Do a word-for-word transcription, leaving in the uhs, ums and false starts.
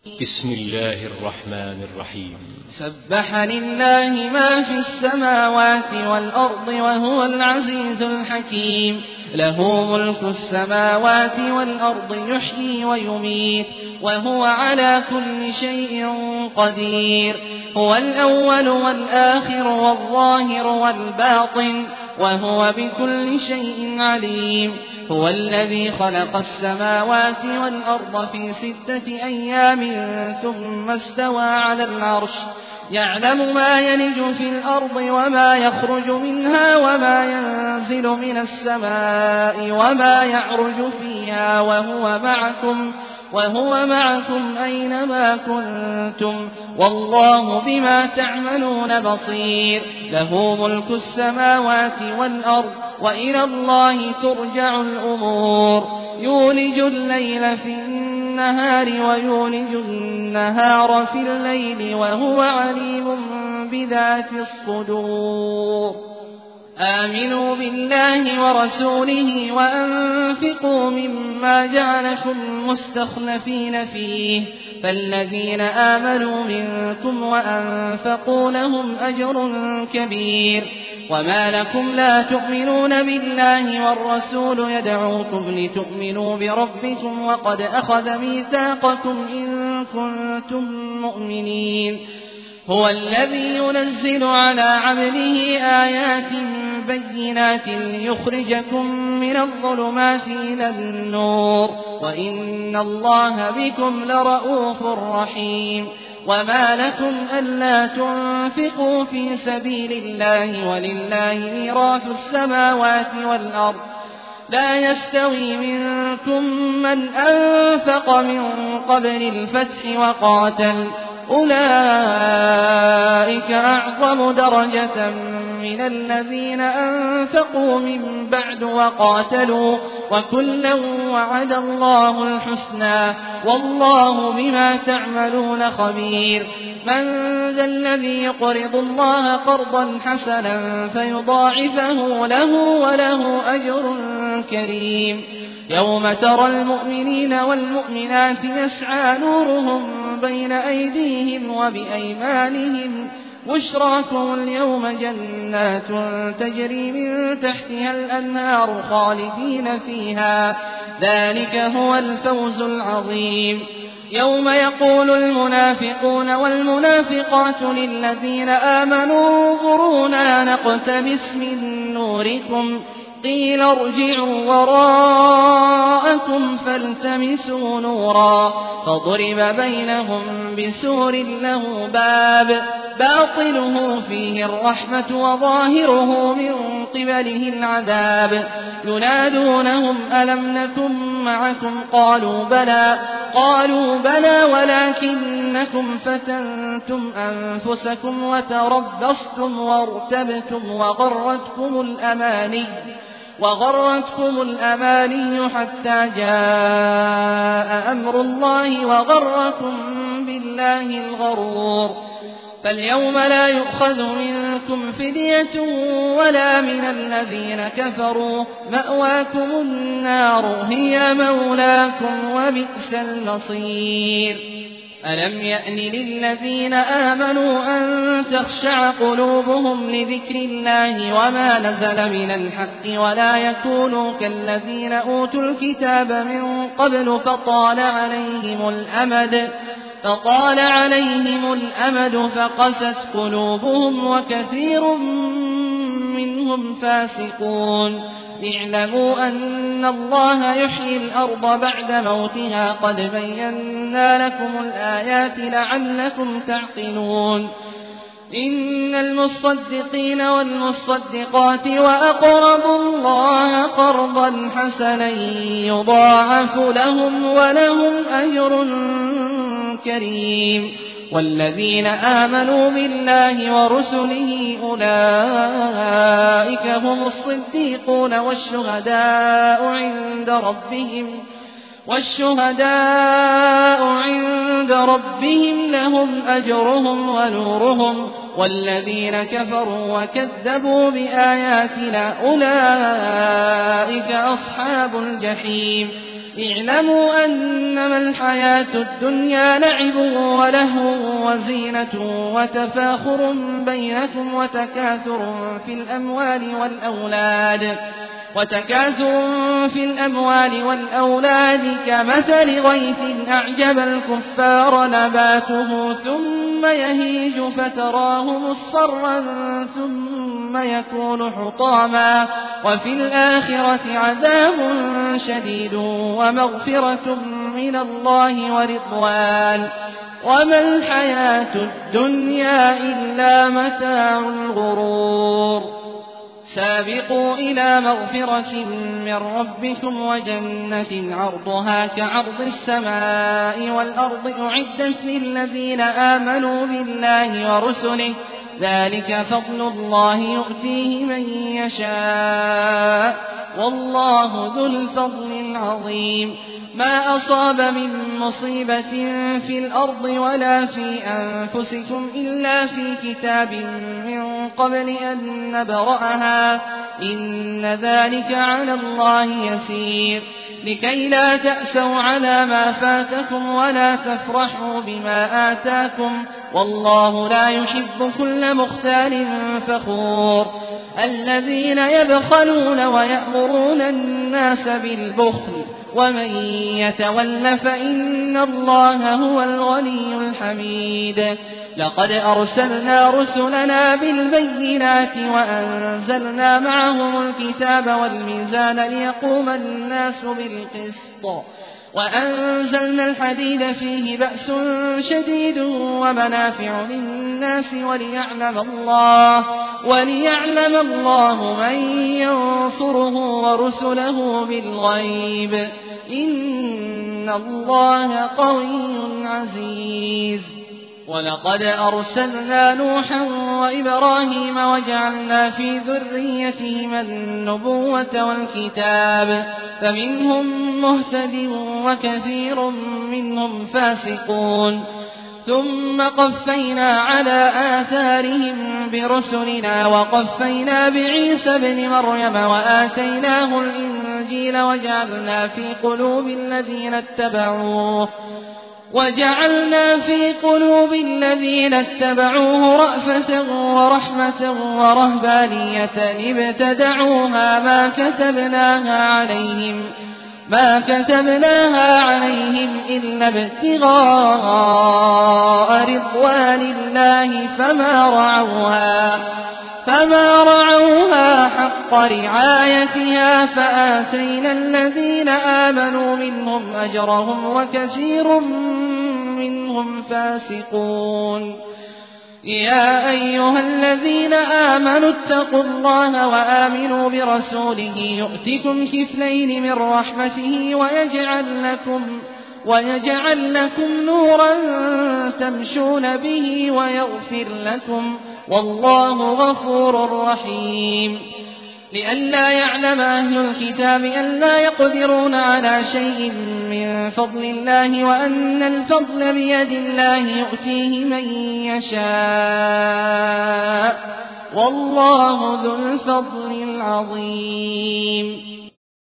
بسم الله الرحمن الرحيم. سبح لله ما في السماوات والأرض وهو العزيز الحكيم. له ملك السماوات والأرض يحيي ويميت وهو على كل شيء قدير. هو الأول والآخر والظاهر والباطن وهو بكل شيء عليم. هو الذي خلق السماوات والأرض في ستة أيام ثم استوى على العرش يعلم ما يلج في الأرض وما يخرج منها وما ينزل من السماء وما يعرج فيها وهو معكم وهو معكم أينما كنتم والله بما تعملون بصير. له ملك السماوات والأرض وإلى الله ترجع الأمور. يولج الليل في النهار ويولج النهار في الليل وهو عليم بذات الصدور. آمنوا بالله ورسوله وأنفقوا مما جعلكم مستخلفين فيه فالذين آمنوا منكم وأنفقوا لهم أجر كبير. وما لكم لا تؤمنون بالله والرسول يدعوكم لتؤمنوا بربكم وقد أخذ ميثاقكم إن كنتم مؤمنين. هو الذي ينزل على عبده آيات بينات ليخرجكم من الظلمات إلى النور وإن الله بكم لرءوف رحيم. وما لكم ألا تنفقوا في سبيل الله ولله ميراث السماوات والأرض لا يستوي منكم من أنفق من قبل الفتح وقاتل أولئك أعظم درجة من الذين أنفقوا من بعد وقاتلوا وكلا وعد الله الحسنى والله بما تعملون خبير. من ذا الذي يقرض الله قرضا حسنا فيضاعفه له وله أجر كريم. يوم ترى المؤمنين والمؤمنات يسعى نورهم بين أيديهم وبأيمانهم بشراكم اليوم جنات تجري من تحتها الأنهار خالدين فيها ذلك هو الفوز العظيم. يوم يقول المنافقون والمنافقات للذين آمنوا انظرونا نقتبس من نوركم قيل ارجعوا وراءكم فالتمسوا نورا فضرب بينهم بسور له باب باطنه فيه الرحمة وظاهره من قبله العذاب. ينادونهم ألم نكن معكم قالوا بلى قالوا بلى ولكنكم فتنتم أنفسكم وتربصتم وارتبتم وغرتكم الأماني وغرتكم الأماني حتى جاء أمر الله وغركم بالله الغرور. فاليوم لا يؤخذ منكم فدية ولا من الذين كفروا مأواكم النار هي مولاكم وبئس المصير. ألم يأن للذين آمنوا أن تخشع قلوبهم لذكر الله وما نزل من الحق ولا يكونوا كالذين أوتوا الكتاب من قبل فطال عليهم الأمد فطال عليهم الأمد فقست قلوبهم وكثير منهم فاسقون. اعلموا أن الله يحيي الأرض بعد موتها قد بينا لكم الآيات لعلكم تعقلون. إن المصدقين والمصدقات وأقرضوا الله قرضا حسنا يضاعف لهم ولهم أجر كريم. والذين آمنوا بالله ورسله أولئك هم الصديقون والشهداء عند ربهم والشهداء عند ربهم لهم أجرهم ونورهم. والذين كفروا وكذبوا بآياتنا أولئك أصحاب الجحيم. اعلموا أنما الحياة الدنيا لعب ولهو وزينة وتفاخر بينكم وتكاثر في الأموال والأولاد وتكاثر في الأموال والأولاد كمثل غيث أعجب الكفار نباته ثم يهيج فتراه مصفرا ثم يكون حطاما وفي الآخرة عذاب شديد ومغفرة من الله ورضوان وما الحياة الدنيا إلا متاع الغرور. سابقوا إلى مغفرة من ربكم وجنة عرضها كعرض السماء والأرض أعدت للذين آمنوا بالله ورسله ذلك فضل الله يؤتيه من يشاء والله ذو الفضل العظيم. ما أصاب من مصيبة في الأرض ولا في أنفسكم إلا في كتاب من قبل أن نبرأها إن ذلك على الله يسير. لكي لا تأسوا على ما فاتكم ولا تفرحوا بما آتاكم والله لا يحب كل مختال فخور. الذين يبخلون ويأمرون الناس بالبخل ومن يتول فإن الله هو الغني الحميد. لقد أرسلنا رسلنا بالبينات وأنزلنا معهم الكتاب والميزان ليقوم الناس بالقسط وأنزلنا الحديد فيه بأس شديد ومنافع للناس وليعلم الله وليعلم الله من ينصره ورسله بالغيب إن الله قوي عزيز. ولقد أرسلنا نوحا وإبراهيم وجعلنا في ذريتهما النبوة والكتاب فمنهم مهتد وكثير منهم فاسقون. ثم قفينا على آثارهم برسلنا وقفينا بعيسى ابن مريم وآتيناه الإنجيل وجعلنا في قلوب الذين اتبعوه وجعلنا في قلوب الذين اتبعوه رأفة ورحمة ورهبانية ابتدعوها ما كتبناها عليهم ما كتبناها عليهم إلا ابتغاء رضوان الله فما رعوها فما رعوها حق رعايتها فآتينا الذين آمنوا منهم أجرهم وكثير منهم فاسقون. يا أيها الذين آمنوا اتقوا الله وآمنوا برسوله يؤتكم كفلين من رحمته ويجعل لكم ويجعل لكم نورا تمشون به ويغفر لكم والله غفور رحيم. لئلا يعلم أهل الكتاب ألا يقدرون على شيء من فضل الله وأن الفضل بيد الله يؤتيه من يشاء والله ذو الفضل العظيم.